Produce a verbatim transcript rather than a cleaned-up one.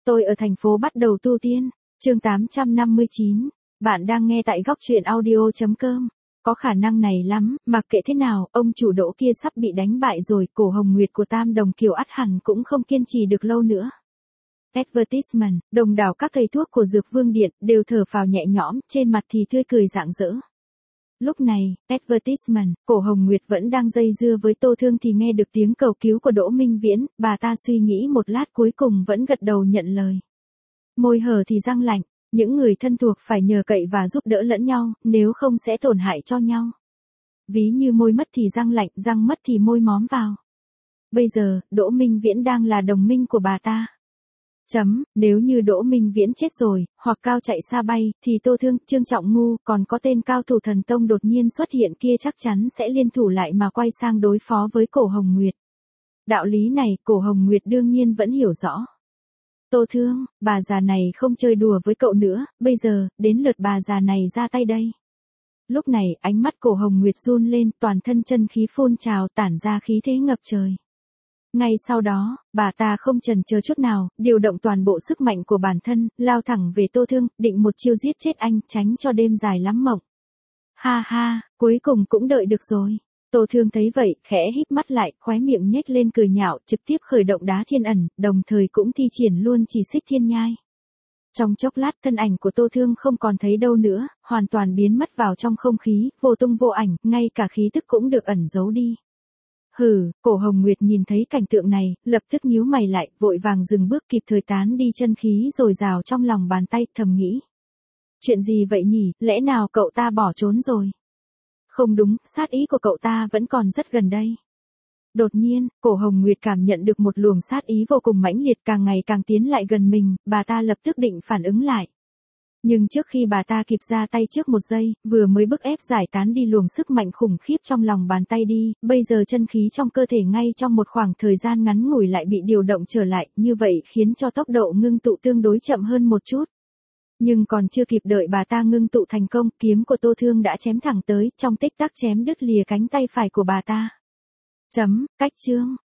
Tôi ở thành phố bắt đầu tu tiên. Chương tám trăm năm mươi chín. Bạn đang nghe tại góc truyện audio.com. Có khả năng này lắm, mặc kệ thế nào, ông chủ Đỗ kia sắp bị đánh bại rồi, cổ hồng nguyệt của Tam Đồng Kiều ắt hẳn cũng không kiên trì được lâu nữa. Advertisement, đồng đảo các thầy thuốc của Dược Vương Điện đều thở phào nhẹ nhõm, trên mặt thì tươi cười rạng rỡ. Lúc này, advertisement, cổ hồng nguyệt vẫn đang dây dưa với Tô Thương thì nghe được tiếng cầu cứu của Đỗ Minh Viễn, bà ta suy nghĩ một lát cuối cùng vẫn gật đầu nhận lời. Môi hở thì răng lạnh, những người thân thuộc phải nhờ cậy và giúp đỡ lẫn nhau, nếu không sẽ tổn hại cho nhau. Ví như môi mất thì răng lạnh, răng mất thì môi móm vào. Bây giờ, Đỗ Minh Viễn đang là đồng minh của bà ta. Chấm, nếu như Đỗ Minh Viễn chết rồi, hoặc Cao chạy xa bay, thì Tô Thương, Trương Trọng Ngu, còn có tên cao thủ thần tông đột nhiên xuất hiện kia chắc chắn sẽ liên thủ lại mà quay sang đối phó với cổ hồng nguyệt. Đạo lý này, cổ hồng nguyệt đương nhiên vẫn hiểu rõ. Tô Thương, bà già này không chơi đùa với cậu nữa, bây giờ, đến lượt bà già này ra tay đây. Lúc này, ánh mắt cổ hồng nguyệt run lên, toàn thân chân khí phun trào tản ra khí thế ngập trời. Ngay sau đó, bà ta không chần chờ chút nào, điều động toàn bộ sức mạnh của bản thân, lao thẳng về Tô Thương, định một chiêu giết chết anh, tránh cho đêm dài lắm mộng. Ha ha, cuối cùng cũng đợi được rồi. Tô Thương thấy vậy, khẽ híp mắt lại, khóe miệng nhếch lên cười nhạo, trực tiếp khởi động đá thiên ẩn, đồng thời cũng thi triển luôn chỉ xích thiên nhai. Trong chốc lát thân ảnh của Tô Thương không còn thấy đâu nữa, hoàn toàn biến mất vào trong không khí, vô tung vô ảnh, ngay cả khí tức cũng được ẩn giấu đi. Hừ, cổ hồng nguyệt nhìn thấy cảnh tượng này, lập tức nhíu mày lại, vội vàng dừng bước kịp thời tán đi chân khí rồi rào trong lòng bàn tay, thầm nghĩ. Chuyện gì vậy nhỉ, lẽ nào cậu ta bỏ trốn rồi? Không đúng, sát ý của cậu ta vẫn còn rất gần đây. Đột nhiên, cổ hồng nguyệt cảm nhận được một luồng sát ý vô cùng mãnh liệt càng ngày càng tiến lại gần mình, bà ta lập tức định phản ứng lại. Nhưng trước khi bà ta kịp ra tay trước một giây, vừa mới bức ép giải tán đi luồng sức mạnh khủng khiếp trong lòng bàn tay đi, bây giờ chân khí trong cơ thể ngay trong một khoảng thời gian ngắn ngủi lại bị điều động trở lại, như vậy khiến cho tốc độ ngưng tụ tương đối chậm hơn một chút. Nhưng còn chưa kịp đợi bà ta ngưng tụ thành công, kiếm của Tô Thương đã chém thẳng tới, trong tích tắc chém đứt lìa cánh tay phải của bà ta. Chấm, cách chương.